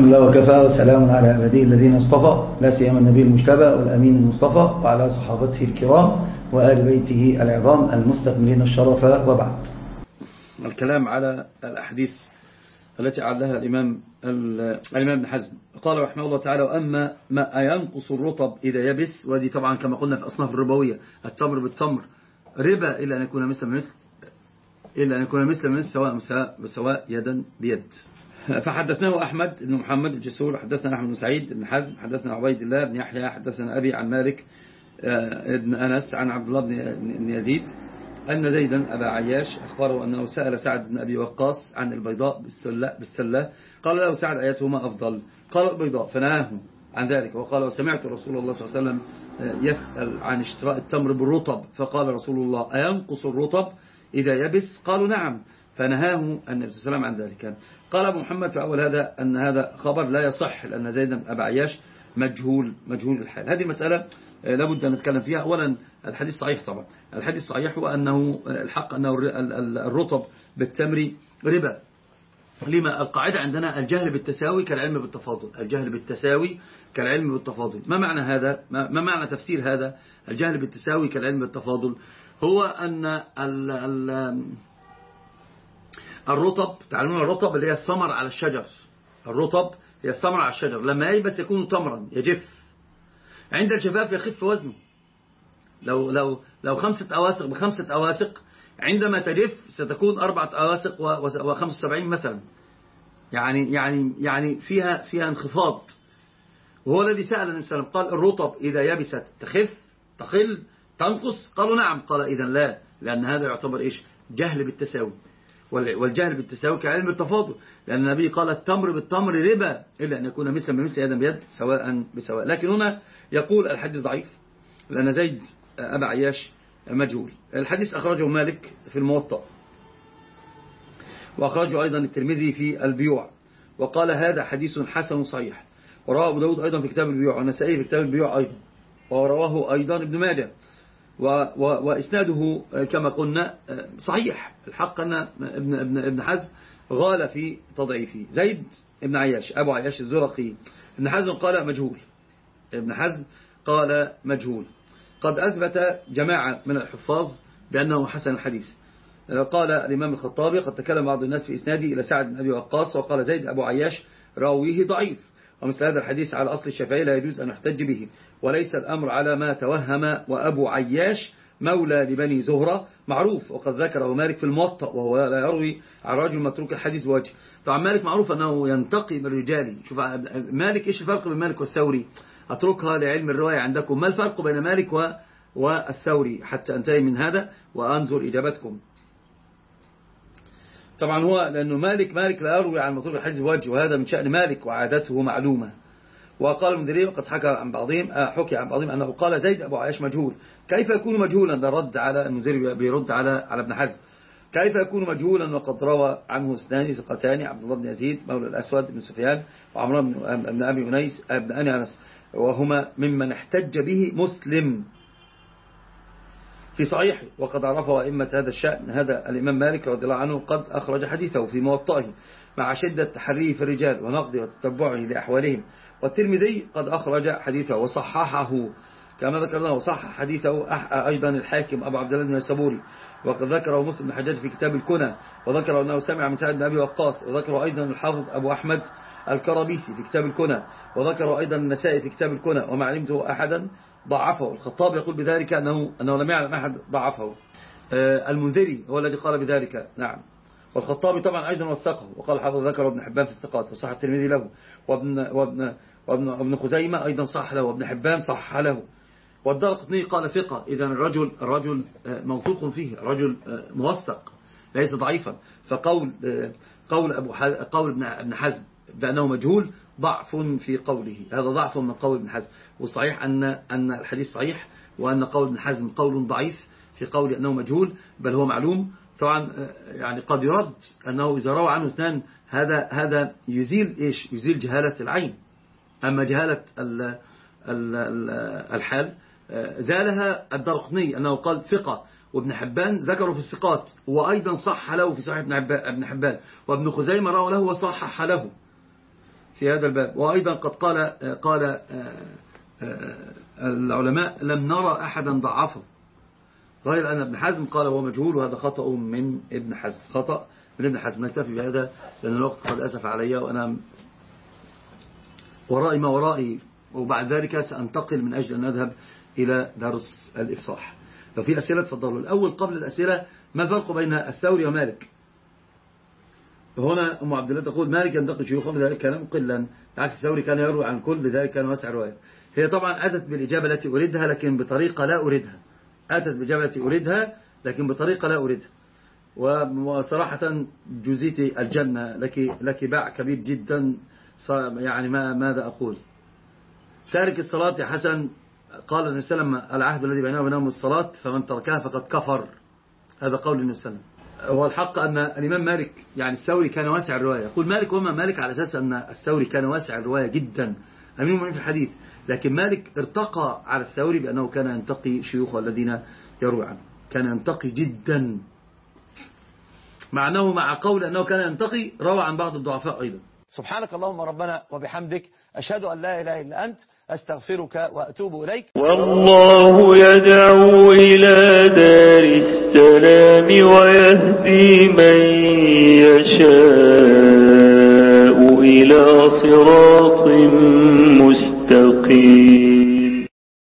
الله وكفى وسلام على عباده الذين اصطفى لا سيما النبي المجتبى والأمين المصطفى وعلى صحابته الكرام وآل بيته العظام المستكملين الشرف، وبعد. الكلام على الأحاديث التي عدها الإمام ابن حزم. قال رحمه الله تعالى: وأما ما ينقص الرطب إذا يبس، ودي طبعا كما قلنا في أصناف الربوية، التمر بالتمر ربا إلا أن يكون مثل سواء بسواء يدا بيد. فحدثناه أحمد بن محمد الجسور، حدثنا أحمد بن سعيد بن حزم، حدثنا عبيد الله بن يحيى، حدثنا أبي عن مالك ابن أنس عن عبد الله بن يزيد أن زيدا أبا عياش أخبره أنه سأل سعد بن أبي وقاص عن البيضاء بالسلة، قال له سعد: أيتهما أفضل؟ قال البيضاء، فنهاه عن ذلك، وقال: وسمعت رسول الله صلى الله عليه وسلم يسأل عن اشتراء التمر بالرطب، فقال رسول الله: أينقص الرطب إذا يبس؟ قالوا: نعم، فنهاه النبي صلى الله عليه وسلم عن ذلك. قال أبو محمد في أول هذا أن هذا خبر لا يصح، لأن زيد بن أبا عياش مجهول الحال. هذه المسألة لابد أن نتكلم فيها. أولا الحديث صحيح، طبعا الحديث صحيح، وأنه الحق أنه الرطب بالتمر ربا. لما؟ القاعدة عندنا الجهل بالتساوي كالعلم بالتفاضل، الجهل بالتساوي كالعلم بالتفاضل. ما معنى هذا؟ ما معنى تفسير هذا الجهل بالتساوي كالعلم بالتفاضل؟ هو أن الرطب، تعلمون الرطب اللي هي الثمر على الشجر، الرطب هي الثمر على الشجر، لما ييبس يكون تمرا يجف، عند الجفاف يخف وزنه. لو 5 أواسق ب5 أواسق، عندما تجف ستكون 4 أواسق و75 مثلا، يعني فيها انخفاض. وهو الذي سأل النبي صلى الله عليه وسلم قال: الرطب إذا يبست تخف تقل تنقص؟ قالوا: نعم. قال: إذا لا، لأن هذا يعتبر إيش؟ جهل بالتساوي، والجهل بالتساوي كعلم بالتفاضل، لأن النبي قال: التمر بالتمر ربا إلا أن يكون مثلا بمثل يدا بيد سواء بسواء. لكن هنا يقول الحديث ضعيف لأن زيد أبا عياش مجهول. الحديث أخرجه مالك في الموطأ، وأخرجه أيضا الترمذي في البيوع، وقال: هذا حديث حسن صحيح. ورواه أبو داود أيضا في كتاب البيوع، والنسائي في كتاب البيوع أيضا، ورواه أيضا ابن ماجه، وإسناده كما قلنا صحيح. الحق أن ابن حزم غال في تضعيفه. زيد ابن عياش أبو عياش الزرقي، ابن حزم قال مجهول، ابن حزم قال مجهول. قد أثبت جماعة من الحفاظ بأنه حسن الحديث. قال الإمام الخطابي: قد تكلم بعض الناس في إسنادي إلى سعد بن أبي وقاص، وقال زيد أبو عياش راويه ضعيف، ومثل هذا الحديث على أصل الشافعي لا يجوز أن يحتج به، وليس الأمر على ما توهم. وأبو عياش مولى لبني زهرة معروف، وقد ذكره مالك في الموطأ، وهو لا يروي عن رجل متروك الحديث بوجه. طبعا مالك معروف أنه ينتقي بالرجال. شوف مالك، إيش الفرق بين مالك والثوري؟ أتركها لعلم الرواية عندكم. ما الفرق بين مالك والثوري حتى أنتهي من هذا وأنظر إجابتكم. طبعا هو لأنه مالك لا يروي عن متروك الحديث بوجه، وهذا من شأن مالك وعادته معلومة. وقال المنذري: قد حكي عن بعضهم أنه قال زيد أبو عياش مجهول. كيف يكون مجهولا؟ ده رد على المنذري، بيرد على ابن حزم. كيف يكون مجهولا وقد روى عنه اثنان ثقتان، عبد الله بن يزيد مولى الأسود بن سفيان، وعمرو بن أبي أنيس بن أنس، وهما ممن احتج به مسلم في صحيحه، وقد عرفه أئمة هذا الشأن. هذا الإمام مالك رضي الله عنه قد أخرج حديثه في موطئه مع شدة تحريه في الرجال ونقده وتتبعه لأحوالهم. والترمذي قد أخرج حديثه وصححه كما ذكرنا، وصحح حديثه أيضا الحاكم أبو عبد الله النيسابوري، وقد ذكره مسلم بن الحجاج في كتاب الكنى، وذكره أنه سمع من سعد بن أبي وقاص، وذكره أيضا الحافظ أبو أحمد الكرابيسي في كتاب الكنى، وذكره أيضا النسائي في كتاب الكنى، وما علمته أحدا ضعفه. الخطاب يقول بذلك أنه لم يعلم أحد ضعفه. المنذري هو الذي قال بذلك، نعم. والخطابي طبعا أيضا وثقه، وقال حافظ ذكره ابن حبان في الثقات وصح الترمذي له، وابن خزيمة أيضا صح له، وابن حبان صح له، والدارقطني قال ثقة. إذا الرجل موثوق فيه، رجل موثق ليس ضعيفا. فقول قول ابن حزم بأنه مجهول ضعف في قوله، هذا ضعف من قول ابن حزم. والصحيح أن الحديث صحيح، وأن قول ابن حزم قول ضعيف في قول أنه مجهول، بل هو معلوم. طبعا يعني قد يرد أنه إذا روى عنه اثنان هذا يزيل جهالة العين. أما جهالة الحال زالها الدارقطني أنه قال ثقة، وابن حبان ذكره في الثقات، وأيضا صح له في صحيح ابن حبان، وابن خزيمة روى له وصحح له. في هذا الباب. وأيضا قد قال العلماء لم نرى أحدا ضعفه، غير أن ابن حزم قال هو مجهول، وهذا خطأ من ابن حزم، خطأ من ابن حزم. نكتفي بهذا لأن الوقت قد أسف علي، وأنا ورائي ما ورائي، وبعد ذلك سأنتقل من أجل أن أذهب إلى درس الإفصاح. ففي أسئلة تفضلوا. الأول قبل الأسئلة، ما الفرق بين الثوري ومالك؟ هنا أم عبد الله تقول مالك ينتقد شيوخه لذلك كان مقلا، بالعكس الثوري كان يروي عن كل لذلك كان واسع رواية. هي طبعا أتت بالإجابة التي أريدها لكن بطريقة لا أريدها، أتت بالإجابة التي أريدها لكن بطريقة لا أريدها. وصراحة جزيتي الجنة لك باع كبير جدا، يعني ماذا أقول. تارك الصلاة يا حسن، قال النبي صلى الله عليه وسلم العهد الذي بيننا وبينهم الصلاة فمن تركها فقد كفر، هذا قول النبي صلى الله عليه وسلم. هو الحق أن الإمام مالك يعني الثوري كان واسع الرواية، يقول مالك وما مالك على أساس أن الثوري كان واسع الرواية جدا أمين المؤمنين في الحديث، لكن مالك ارتقى على الثوري بأنه كان ينتقي شيوخه الذين يروي عنه، كان ينتقي جدا، مع أنه مع قول أنه كان ينتقي روى عن بعض الضعفاء أيضا. سبحانك اللهم ربنا وبحمدك، أشهد أن لا إله إلا أنت، أستغفرك وأتوب إليك. والله يدعو إلى دار السلام ويهدي من يشاء إلى صراط مستقيم.